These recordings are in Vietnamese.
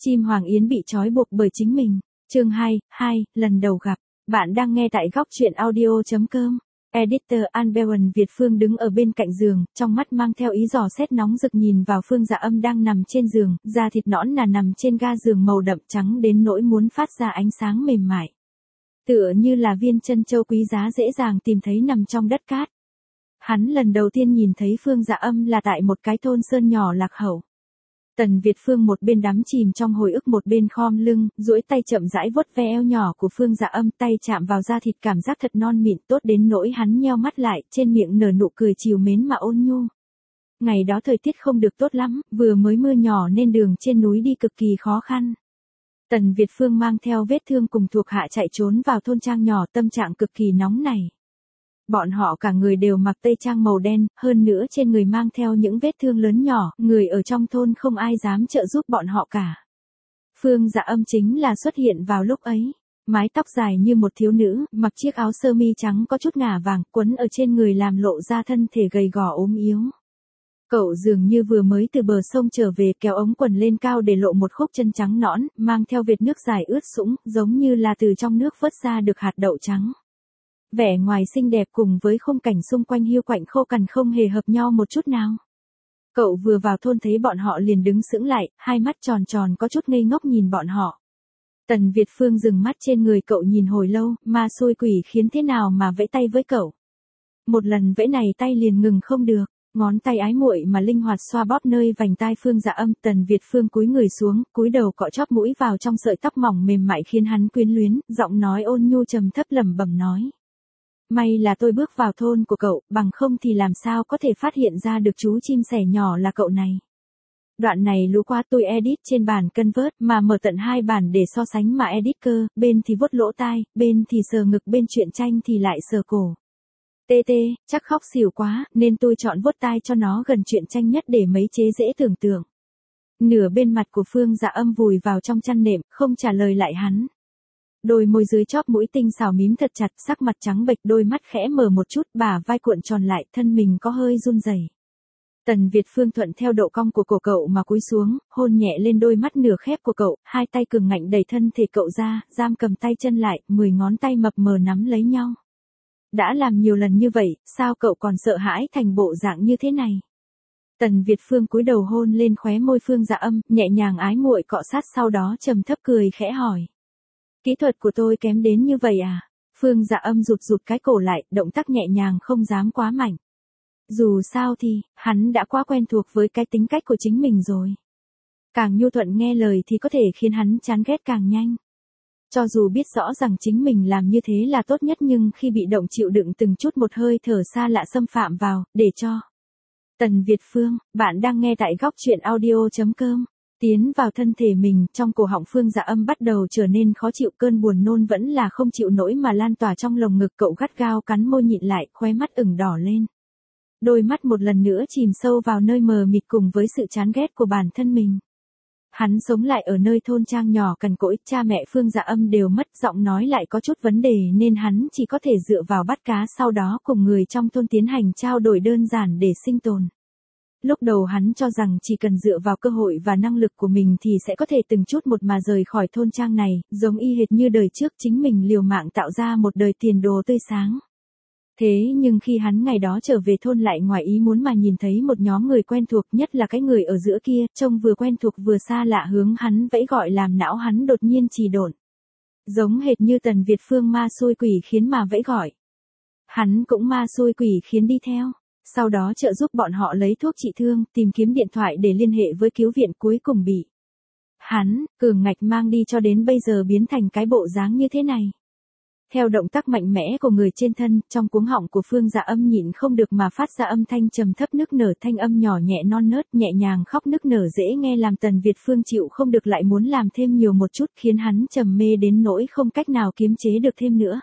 Chim Hoàng Yến bị trói buộc bởi chính mình. Chương 2, lần đầu gặp. Bạn đang nghe tại góc truyện audio.com. Editor Anbewan Việt Phương đứng ở bên cạnh giường, trong mắt mang theo ý dò xét nóng rực nhìn vào Phương Dạ Âm đang nằm trên giường, da thịt nõn nà nằm trên ga giường màu đậm trắng đến nỗi muốn phát ra ánh sáng mềm mại. Tựa như là viên chân châu quý giá dễ dàng tìm thấy nằm trong đất cát. Hắn lần đầu tiên nhìn thấy Phương Dạ Âm là tại một cái thôn sơn nhỏ lạc hậu. Tần Việt Phương một bên đắm chìm trong hồi ức một bên khom lưng, duỗi tay chậm rãi vuốt ve eo nhỏ của Phương Dạ Âm, tay chạm vào da thịt cảm giác thật non mịn tốt đến nỗi hắn nheo mắt lại, trên miệng nở nụ cười trìu mến mà ôn nhu. Ngày đó thời tiết không được tốt lắm, vừa mới mưa nhỏ nên đường trên núi đi cực kỳ khó khăn. Tần Việt Phương mang theo vết thương cùng thuộc hạ chạy trốn vào thôn trang nhỏ, tâm trạng cực kỳ nóng nảy. Bọn họ cả người đều mặc tây trang màu đen, hơn nữa trên người mang theo những vết thương lớn nhỏ, người ở trong thôn không ai dám trợ giúp bọn họ cả. Phương Dạ Âm chính là xuất hiện vào lúc ấy. Mái tóc dài như một thiếu nữ, mặc chiếc áo sơ mi trắng có chút ngả vàng, quấn ở trên người làm lộ ra thân thể gầy gò ốm yếu. Cậu dường như vừa mới từ bờ sông trở về, kéo ống quần lên cao để lộ một khúc chân trắng nõn, mang theo vệt nước dài ướt sũng, giống như là từ trong nước vớt ra được hạt đậu trắng. Vẻ ngoài xinh đẹp cùng với khung cảnh xung quanh hiu quạnh khô cằn không hề hợp nhau một chút nào. Cậu vừa vào thôn thấy bọn họ liền đứng sững lại, hai mắt tròn tròn có chút ngây ngốc nhìn bọn họ. Tần Việt Phương dừng mắt trên người cậu nhìn hồi lâu, ma xui quỷ khiến thế nào mà vẫy tay với cậu. Một lần vẫy này tay liền ngừng không được, ngón tay ái muội mà linh hoạt xoa bóp nơi vành tai Phương Dạ Âm. Tần Việt Phương cúi người xuống, cúi đầu cọ chóp mũi vào trong sợi tóc mỏng mềm mại khiến hắn quyến luyến, giọng nói ôn nhu trầm thấp lẩm bẩm nói. May là tôi bước vào thôn của cậu, bằng không thì làm sao có thể phát hiện ra được chú chim sẻ nhỏ là cậu này. Đoạn này lú qua tôi edit trên bản Convert mà mở tận 2 bản để so sánh mà edit cơ, bên thì vuốt lỗ tai, bên thì sờ ngực, bên truyện tranh thì lại sờ cổ. Chắc khóc xỉu quá, nên tôi chọn vuốt tai cho nó gần truyện tranh nhất để mấy chế dễ tưởng tượng. Nửa bên mặt của Phương Dạ Âm vùi vào trong chăn nệm, không trả lời lại hắn. Đôi môi dưới chóp mũi tinh xảo mím thật chặt, sắc mặt trắng bệch, đôi mắt khẽ mở một chút, bả vai cuộn tròn lại, thân mình có hơi run rẩy. Tần Việt Phương thuận theo độ cong của cổ cậu mà cúi xuống, hôn nhẹ lên đôi mắt nửa khép của cậu, hai tay cường ngạnh đẩy thân thể cậu ra, giam cầm tay chân lại, 10 ngón tay mập mờ nắm lấy nhau. Đã làm nhiều lần như vậy, sao cậu còn sợ hãi thành bộ dạng như thế này? Tần Việt Phương cúi đầu hôn lên khóe môi Phương Dạ Âm, nhẹ nhàng ái muội cọ sát, sau đó trầm thấp cười khẽ hỏi. Kỹ thuật của tôi kém đến như vậy à? Phương Dạ Âm rụt cái cổ lại, động tác nhẹ nhàng không dám quá mạnh. Dù sao thì, hắn đã quá quen thuộc với cái tính cách của chính mình rồi. Càng nhu thuận nghe lời thì có thể khiến hắn chán ghét càng nhanh. Cho dù biết rõ rằng chính mình làm như thế là tốt nhất nhưng khi bị động chịu đựng từng chút một hơi thở xa lạ xâm phạm vào, để cho. Tần Việt Phương, bạn đang nghe tại góc truyện audio.com. Tiến vào thân thể mình, trong cổ họng Phương Dạ Âm bắt đầu trở nên khó chịu, cơn buồn nôn vẫn là không chịu nổi mà lan tỏa trong lồng ngực, cậu gắt gao cắn môi nhịn lại, khóe mắt ửng đỏ lên. Đôi mắt một lần nữa chìm sâu vào nơi mờ mịt cùng với sự chán ghét của bản thân mình. Hắn sống lại ở nơi thôn trang nhỏ cằn cỗi, cha mẹ Phương Dạ Âm đều mất, giọng nói lại có chút vấn đề nên hắn chỉ có thể dựa vào bắt cá, sau đó cùng người trong thôn tiến hành trao đổi đơn giản để sinh tồn. Lúc đầu hắn cho rằng chỉ cần dựa vào cơ hội và năng lực của mình thì sẽ có thể từng chút một mà rời khỏi thôn trang này, giống y hệt như đời trước chính mình liều mạng tạo ra một đời tiền đồ tươi sáng. Thế nhưng khi hắn ngày đó trở về thôn lại ngoài ý muốn mà nhìn thấy một nhóm người quen thuộc, nhất là cái người ở giữa kia, trông vừa quen thuộc vừa xa lạ, hướng hắn vẫy gọi làm não hắn đột nhiên trì độn. Giống hệt như Tần Việt Phương ma xui quỷ khiến mà vẫy gọi. Hắn cũng ma xui quỷ khiến đi theo. Sau đó trợ giúp bọn họ lấy thuốc trị thương, tìm kiếm điện thoại để liên hệ với cứu viện, cuối cùng bị hắn, cường ngạch mang đi cho đến bây giờ biến thành cái bộ dáng như thế này. Theo động tác mạnh mẽ của người trên thân, trong cuống họng của Phương Dạ Âm nhịn không được mà phát ra âm thanh trầm thấp nức nở, thanh âm nhỏ nhẹ non nớt, nhẹ nhàng khóc nức nở dễ nghe làm Tần Việt Phương chịu không được lại muốn làm thêm nhiều một chút, khiến hắn trầm mê đến nỗi không cách nào kiềm chế được thêm nữa.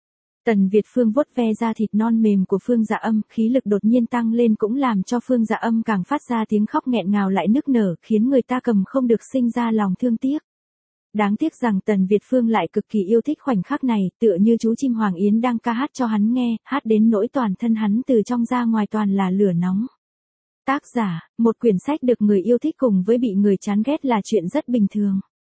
Tần Việt Phương vuốt ve da thịt non mềm của Phương Dạ Âm, khí lực đột nhiên tăng lên cũng làm cho Phương Dạ Âm càng phát ra tiếng khóc nghẹn ngào lại nức nở, khiến người ta cầm không được sinh ra lòng thương tiếc. Đáng tiếc rằng Tần Việt Phương lại cực kỳ yêu thích khoảnh khắc này, tựa như chú chim Hoàng Yến đang ca hát cho hắn nghe, hát đến nỗi toàn thân hắn từ trong ra ngoài toàn là lửa nóng. Tác giả, một quyển sách được người yêu thích cùng với bị người chán ghét là chuyện rất bình thường.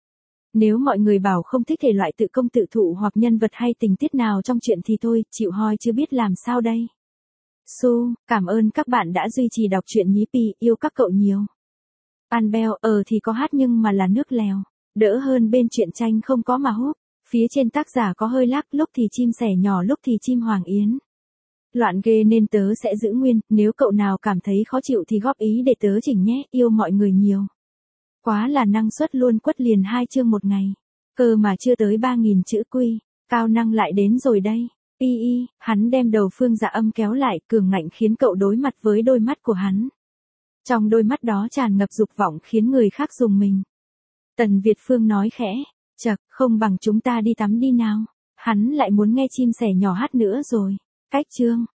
Nếu mọi người bảo không thích thể loại tự công tự thụ hoặc nhân vật hay tình tiết nào trong chuyện thì thôi, chịu hoi chưa biết làm sao đây. Su, cảm ơn các bạn đã duy trì đọc truyện nhí Pi, yêu các cậu nhiều. Annabelle, thì có hát nhưng mà là nước lèo. Đỡ hơn bên truyện tranh không có mà húp. Phía trên tác giả có hơi lắc, lúc thì chim sẻ nhỏ lúc thì chim hoàng yến. Loạn ghê nên tớ sẽ giữ nguyên, nếu cậu nào cảm thấy khó chịu thì góp ý để tớ chỉnh nhé, yêu mọi người nhiều. Quá là năng suất luôn, quất liền 2 chương một ngày. Cơ mà chưa tới 3.000 chữ quy, cao năng lại đến rồi đây. Hắn đem đầu Phương Dạ Âm kéo lại, cường ngạnh khiến cậu đối mặt với đôi mắt của hắn. Trong đôi mắt đó tràn ngập dục vọng khiến người khác rùng mình. Tần Việt Phương nói khẽ, chậc, không bằng chúng ta đi tắm đi nào. Hắn lại muốn nghe chim sẻ nhỏ hát nữa rồi. Cách chương.